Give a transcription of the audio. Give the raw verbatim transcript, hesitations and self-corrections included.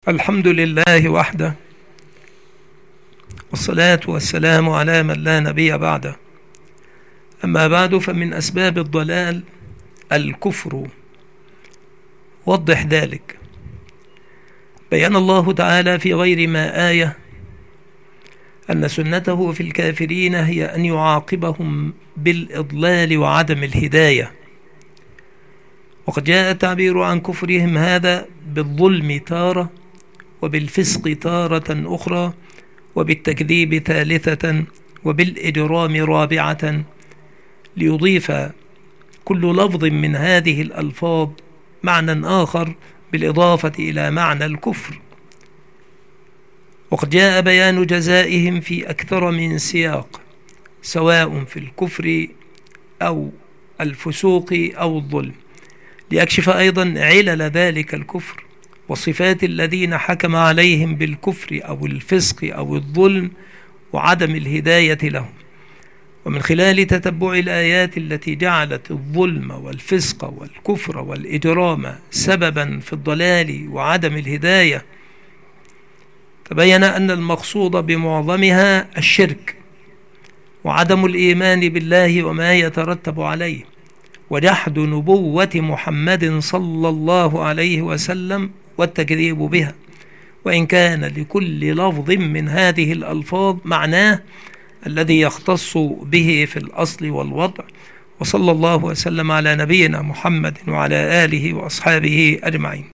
الحمد لله وحده، والصلاة والسلام على من لا نبي بعده. أما بعد، فمن أسباب الضلال الكفر. وضح ذلك. بيان الله تعالى في غير ما آية أن سنته في الكافرين هي أن يعاقبهم بالإضلال وعدم الهداية، وقد جاء التعبير عن كفرهم هذا بالظلم تارة، وبالفسق تارة أخرى، وبالتكذيب ثالثة، وبالإجرام رابعة، ليضيف كل لفظ من هذه الألفاظ معنى آخر بالإضافة إلى معنى الكفر. وقد جاء بيان جزائهم في أكثر من سياق، سواء في الكفر أو الفسوق أو الظلم، ليكشف أيضا علل ذلك الكفر وصفات الذين حكم عليهم بالكفر أو الفسق أو الظلم وعدم الهداية لهم. ومن خلال تتبع الآيات التي جعلت الظلم والفسق والكفر والإجرام سببا في الضلال وعدم الهداية، تبين أن المقصود بمعظمها الشرك وعدم الإيمان بالله وما يترتب عليه، وجحد نبوة محمد صلى الله عليه وسلم والتكذيب بها، وإن كان لكل لفظ من هذه الألفاظ معناه الذي يختص به في الأصل والوضع. وصلى الله وسلم على نبينا محمد وعلى آله وأصحابه أجمعين.